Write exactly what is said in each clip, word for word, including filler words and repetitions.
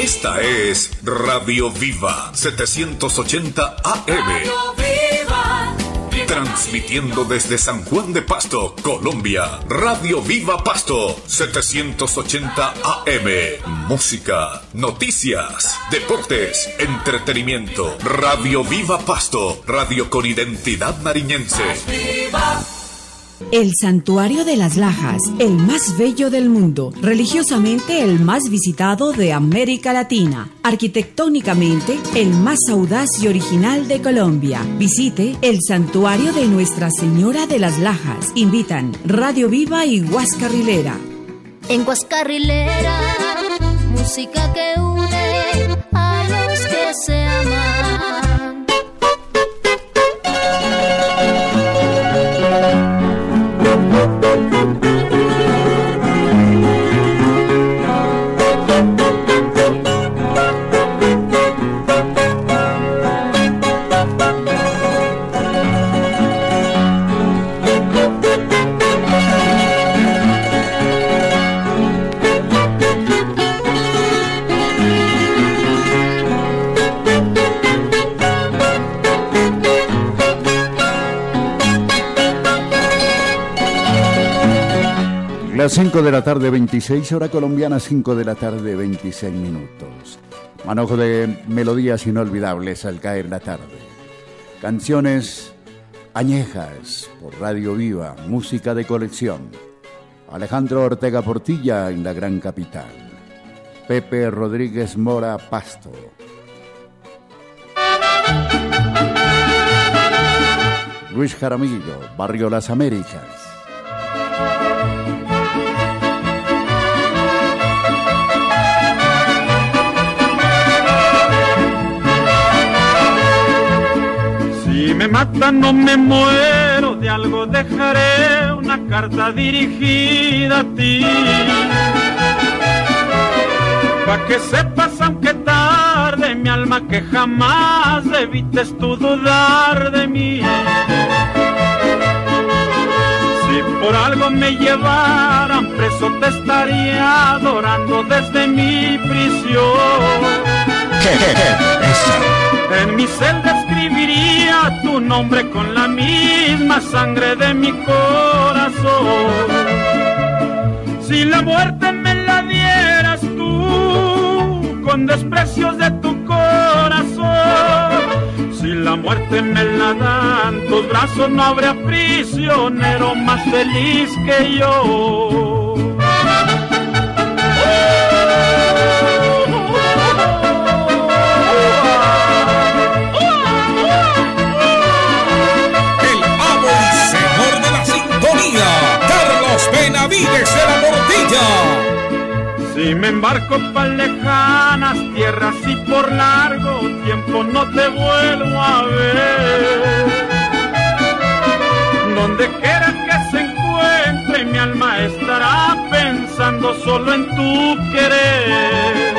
Esta es Radio Viva setecientos ochenta A M. Radio Viva, Viva, transmitiendo desde San Juan de Pasto, Colombia. Radio Viva Pasto setecientos ochenta A M. Música, noticias, deportes, entretenimiento. Radio Viva Pasto, radio con identidad nariñense. Viva. El Santuario de las Lajas, el más bello del mundo, religiosamente el más visitado de América Latina, arquitectónicamente el más audaz y original de Colombia. Visite el Santuario de Nuestra Señora de las Lajas. Invitan Radio Viva y Guascarrilera. En Guascarrilera, música que une a los que se aman. Las cinco de la tarde, veintiséis, hora colombiana, cinco de la tarde, veintiséis minutos. Manojo de melodías inolvidables al caer la tarde. Canciones añejas por Radio Viva, música de colección. Alejandro Ortega Portilla en la gran capital. Pepe Rodríguez Mora, Pasto. Luis Jaramillo, Barrio Las Américas. Si me matan no me muero, de algo dejaré una carta dirigida a ti. Pa' que sepas aunque tarde, mi alma, que jamás evites tú dudar de mí. Si por algo me llevaran preso te estaría adorando desde mi prisión. ¿Qué? Eso. En mi celda escribiría tu nombre con la misma sangre de mi corazón. Si la muerte me la dieras tú, con desprecios de tu corazón. Si la muerte me la dan tus brazos, no habrá prisionero más feliz que yo. Benavides de la Portilla. Si me embarco pa' lejanas tierras y por largo tiempo no te vuelvo a ver, donde quiera que se encuentre mi alma estará pensando solo en tu querer.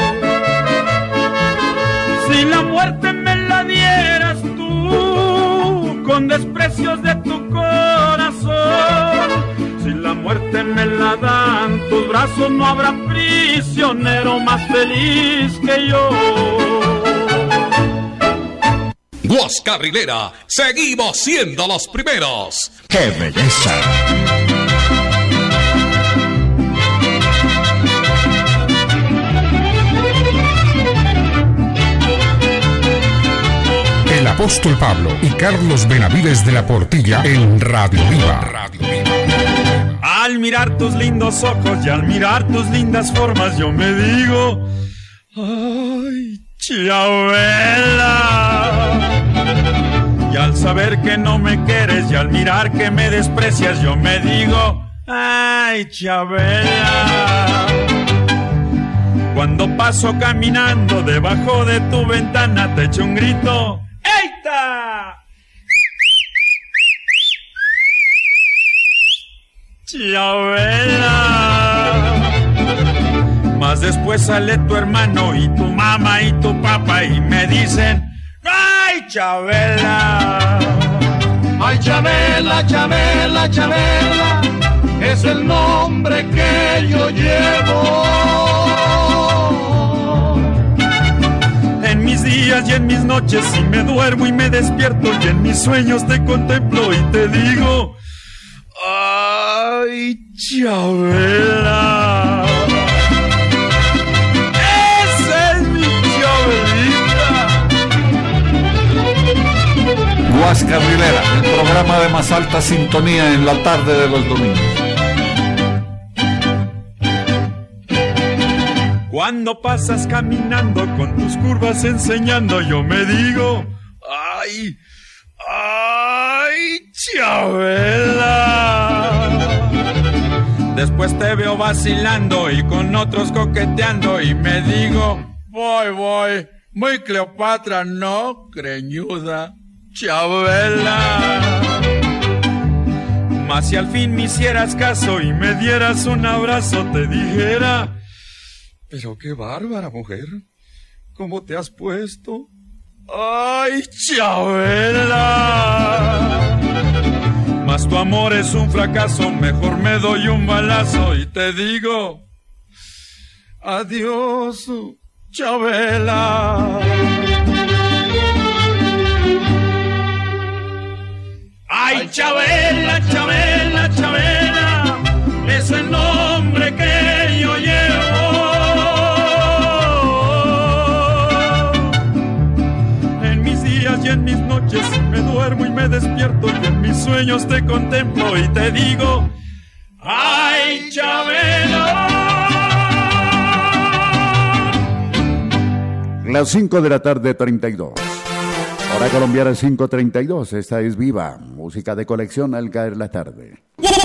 Si la muerte me la dieras tú, con desprecios de tu corazón. Si la muerte me la dan tus brazos, no habrá prisionero más feliz que yo. Guascarrilera, seguimos siendo los primeros. ¡Qué belleza! El apóstol Pablo y Carlos Benavides de la Portilla en Radio Viva. Radio Viva. Al mirar tus lindos ojos y al mirar tus lindas formas, yo me digo, ay, Chabela. Y al saber que no me quieres y al mirar que me desprecias, yo me digo, ay, Chabela. Cuando paso caminando debajo de tu ventana, te echo un grito, ¡eita! Chabela. Más después sale tu hermano y tu mamá y tu papá y me dicen, ¡ay, Chabela! ¡Ay, Chabela, Chabela, Chabela! Es el nombre que yo llevo. días y en mis noches, y me duermo y me despierto, y en mis sueños te contemplo y te digo, ay, Chabela. Esa es mi Chabelita. Guascarrilera, el programa de más alta sintonía en la tarde de los domingos. Cuando pasas caminando con tus curvas enseñando, yo me digo, ay, ay, Chabela. Después te veo vacilando y con otros coqueteando y me digo, voy, voy, muy Cleopatra, no, greñuda, Chabela. Mas si al fin me hicieras caso y me dieras un abrazo, te dijera, pero qué bárbara, mujer, ¿cómo te has puesto? ¡Ay, Chabela! Mas tu amor es un fracaso, mejor me doy un balazo y te digo, adiós, Chabela. ¡Ay, Chabela, Chabela, Chabela! Es el nombre que yo llevo. Y en mis noches me duermo y me despierto, y en mis sueños te contemplo y te digo, ¡ay, Chabela! Las cinco de la tarde, treinta y dos. Hora colombiana, cinco treinta y dos. Esta es Viva, música de colección al caer la tarde.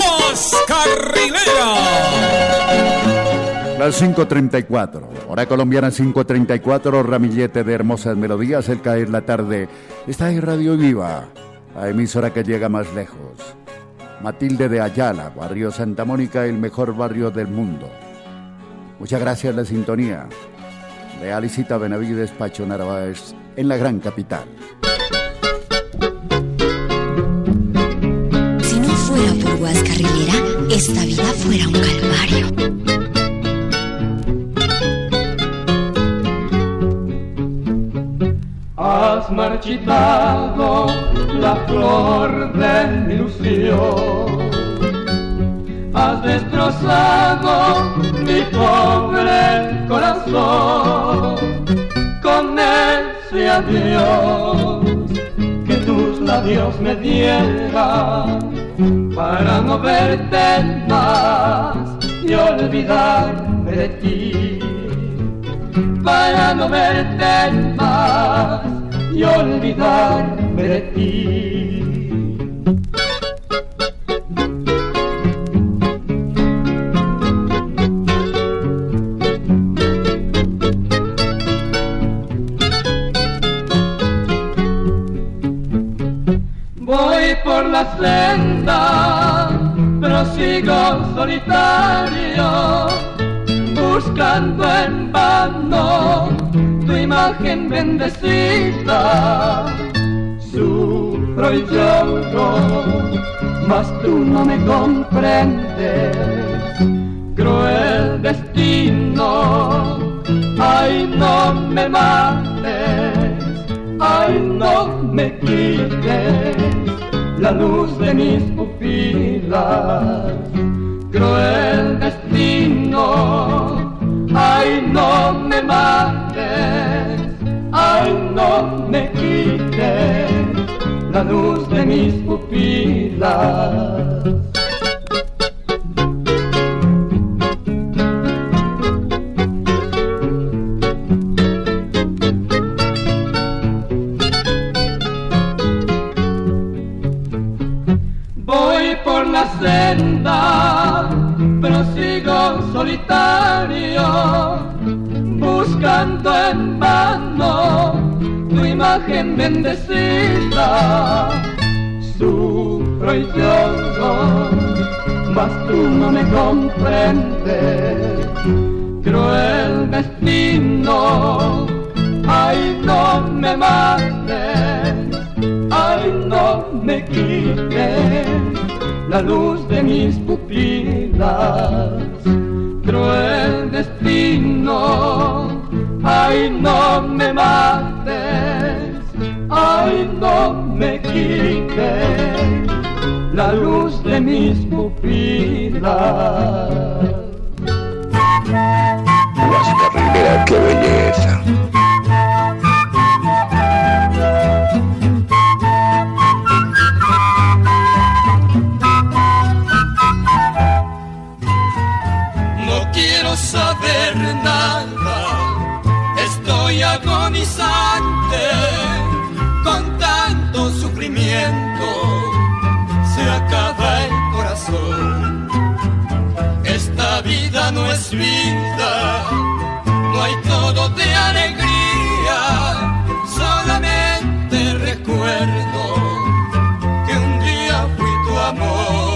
¡Guascarrilera! Las cinco treinta y cuatro. Hora colombiana, cinco treinta y cuatro. Ramillete de hermosas melodías, el caer la tarde. Está en Radio Viva, la emisora que llega más lejos. Matilde de Ayala, barrio Santa Mónica, el mejor barrio del mundo. Muchas gracias la sintonía de Alicita Benavides, Pacho Narváez, en la gran capital. Si no fuera por Guascarrilera, esta vida fuera un calvario. Has marchitado la flor de mi ilusión, has destrozado mi pobre corazón con ese adiós que tus labios me dieran para no verte más y olvidarme de ti, para no verte más y olvidarme de ti. Voy por la senda, prosigo solitario, buscando en vano tu imagen bendecida. Sufro y lloro, mas tú no me comprendes. Cruel destino, ay, no me mates, ay, no me quites la luz de mis pupilas. Cruel destino, ay, no me mates, ay, no me quites la luz de mis pupilas. Voy por la senda, prosigo solitario, buscando en vano tu imagen bendecida. Sufro y lloro, mas tú no me comprendes. Cruel destino, ay, no me mates, ay, no me quites la luz de mis pupilas. Cruel destino, ay, no me mates, diste la luz de mis pupilas. Guascarrilera, qué belleza. No quiero saber nada, estoy agonizante con tanto sufrimiento, se acaba el corazón. Esta vida no es vida, no hay todo de alegría, solamente recuerdo que un día fui tu amor.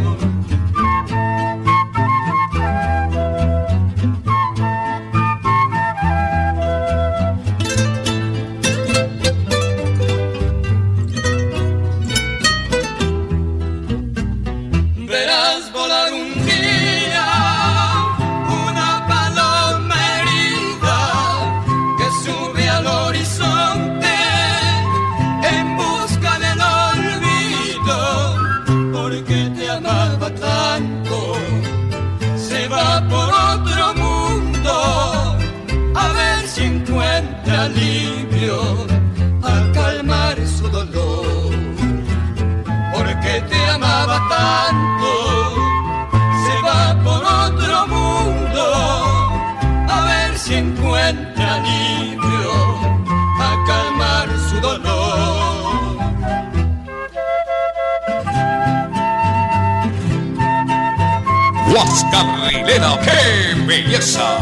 Alivio a calmar su dolor, porque te amaba tanto, se va por otro mundo, a ver si encuentra alivio a calmar su dolor. Guascarrilera, qué belleza.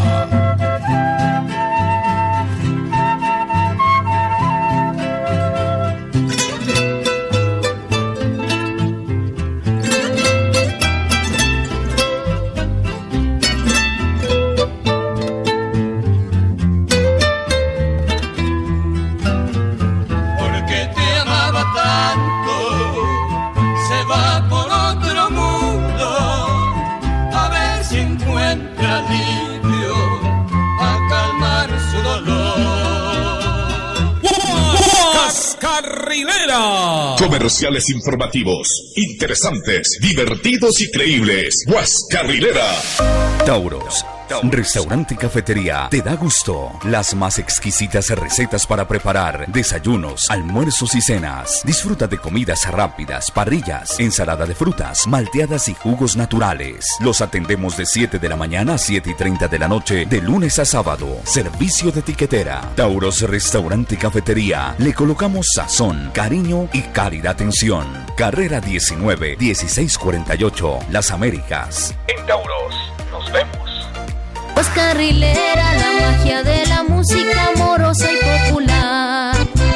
Comerciales informativos, interesantes, divertidos y creíbles. Guascarrilera. Tauros, restaurante y cafetería, te da gusto. Las más exquisitas recetas para preparar desayunos, almuerzos y cenas. Disfruta de comidas rápidas, parrillas, ensalada de frutas, malteadas y jugos naturales. Los atendemos de siete de la mañana a siete y treinta de la noche, de lunes a sábado. Servicio de etiquetera. Tauros Restaurante y Cafetería. Le colocamos sazón, cariño y cálida atención. Carrera diecinueve, dieciséis cuarenta y ocho, Las Américas. En Tauros, nos vemos. Guascarrilera, la magia de la música amorosa y popular.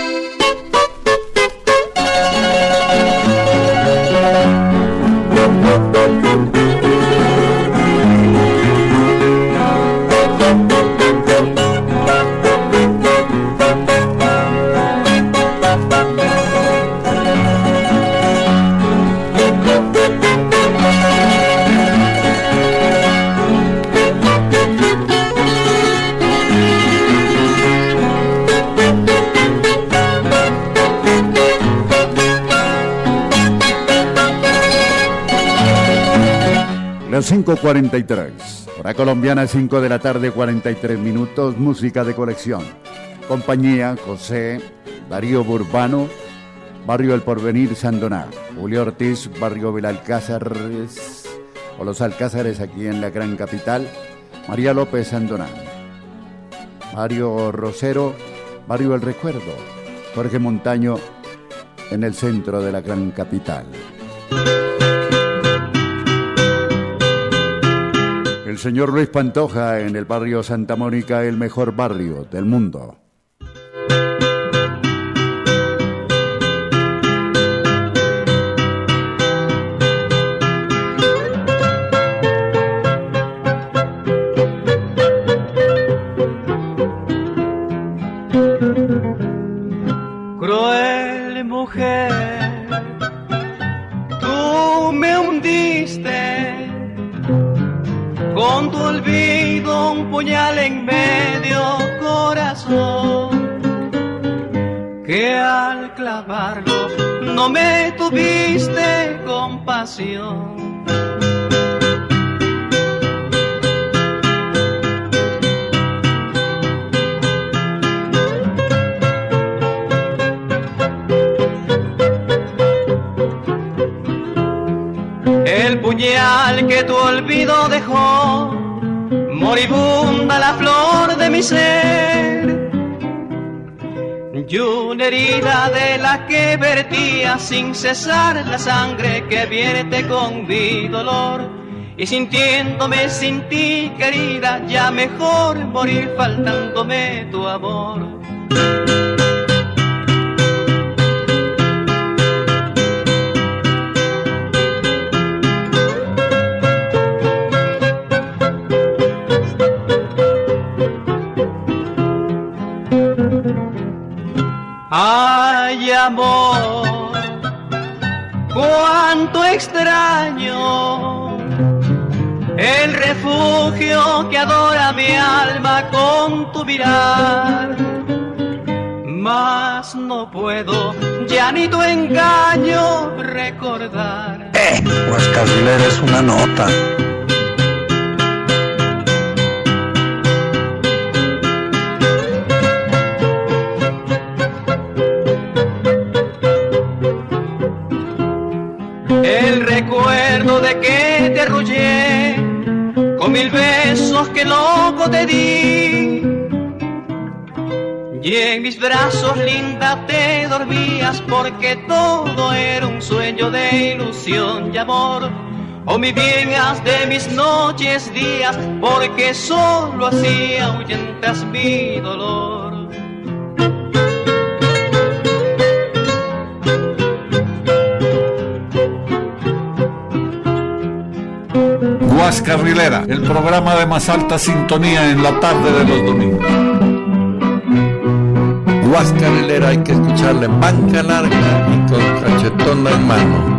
Las cinco cuarenta y tres, hora colombiana, cinco de la tarde, cuarenta y tres minutos, música de colección. Compañía José, Darío Burbano, Barrio El Porvenir, Sandoná. Julio Ortiz, Barrio Belalcázares, o Los Alcázares, aquí en la gran capital. María López, Sandoná. Mario Rosero, Barrio El Recuerdo. Jorge Montaño, en el centro de la gran capital. El señor Luis Pantoja, en el barrio Santa Mónica, el mejor barrio del mundo. Cruel mujer, tú me hundiste con tu olvido, un puñal en medio, corazón, que al clavarlo no me tuviste compasión. El puñal que tu olvido dejó, moribunda la flor de mi ser, y una herida de la que vertía sin cesar la sangre que vierte con mi dolor. Y sintiéndome sin ti, querida, ya mejor morir faltándome tu amor. Ay, amor, cuánto extraño el refugio que adora mi alma con tu mirar. Mas no puedo ya ni tu engaño recordar. Eh, Guascarrilera es una nota. El recuerdo de que te arrullé con mil besos que loco te di, y en mis brazos linda te dormías porque todo era un sueño de ilusión y amor. Oh, mi bien, haz de mis noches días porque solo así ahuyentas mi dolor. Guascarrilera, el programa de más alta sintonía en la tarde de los domingos. Guascarrilera hay que escucharla en banca larga y con cachetona en mano.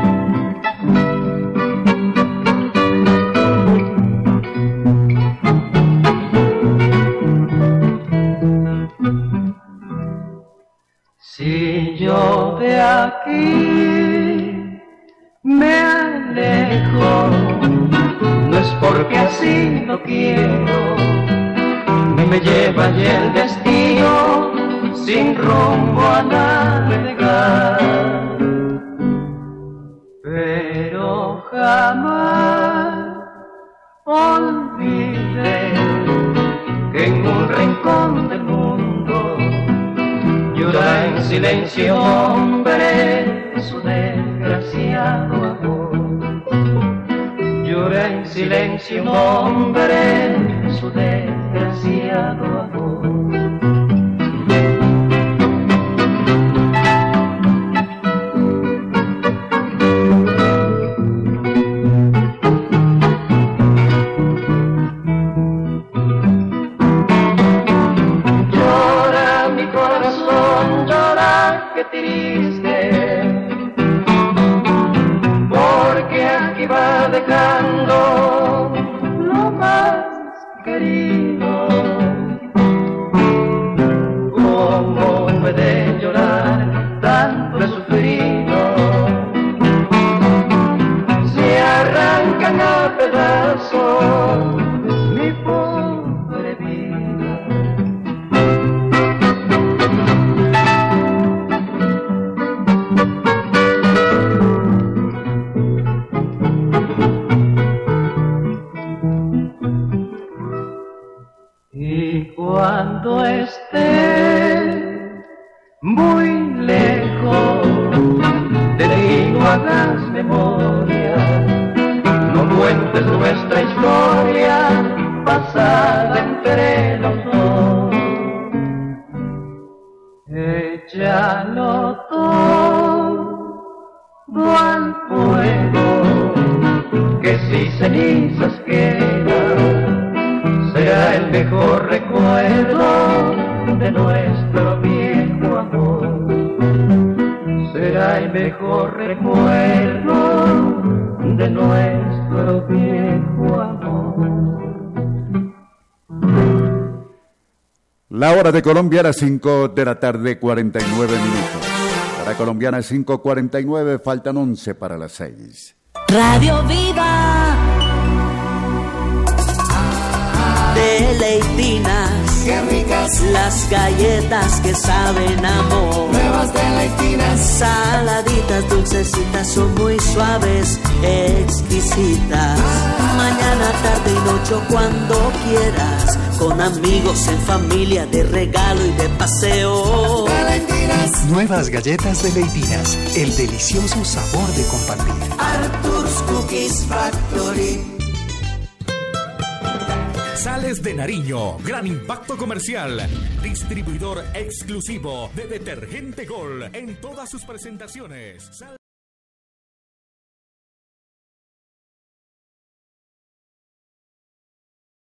Si yo de aquí me alejo, no es porque así lo quiero, ni me lleva y el destino sin rumbo a navegar, pero jamás olvidé que en un rincón del mundo llora en silencio hombre su desgraciado amor. Llora en silencio un hombre su desgraciado amor. Llora mi corazón, llora que triste, porque aquí va dejando lo más querido. ¿Cómo puede llorar tanto he sufrido? Se arrancan a pedazos mi pobre vida. Y cuando esté muy lejos de ti no hagas memoria, no cuentes nuestra historia pasada entre los dos. Échalo todo al fuego, que si cenizas quedan, será el mejor recuerdo de nuestro viejo amor. Será el mejor recuerdo de nuestro viejo amor. La hora de Colombia a las cinco de la tarde, cuarenta y nueve minutos. Hora colombiana cinco cuarenta y nueve, faltan once para las seis. Radio Viva. Deleitinas, qué ricas las galletas que saben amor. Nuevas deleitinas, saladitas, dulcecitas, son muy suaves, exquisitas. Ah. Mañana, tarde y noche, cuando quieras, con amigos, en familia, de regalo y de paseo. Deleitinas. Nuevas galletas Deleitinas, el delicioso sabor de compartir. Arthur's Cookies Factory. Sales de Nariño, gran impacto comercial. Distribuidor exclusivo de detergente Gol en todas sus presentaciones. Sal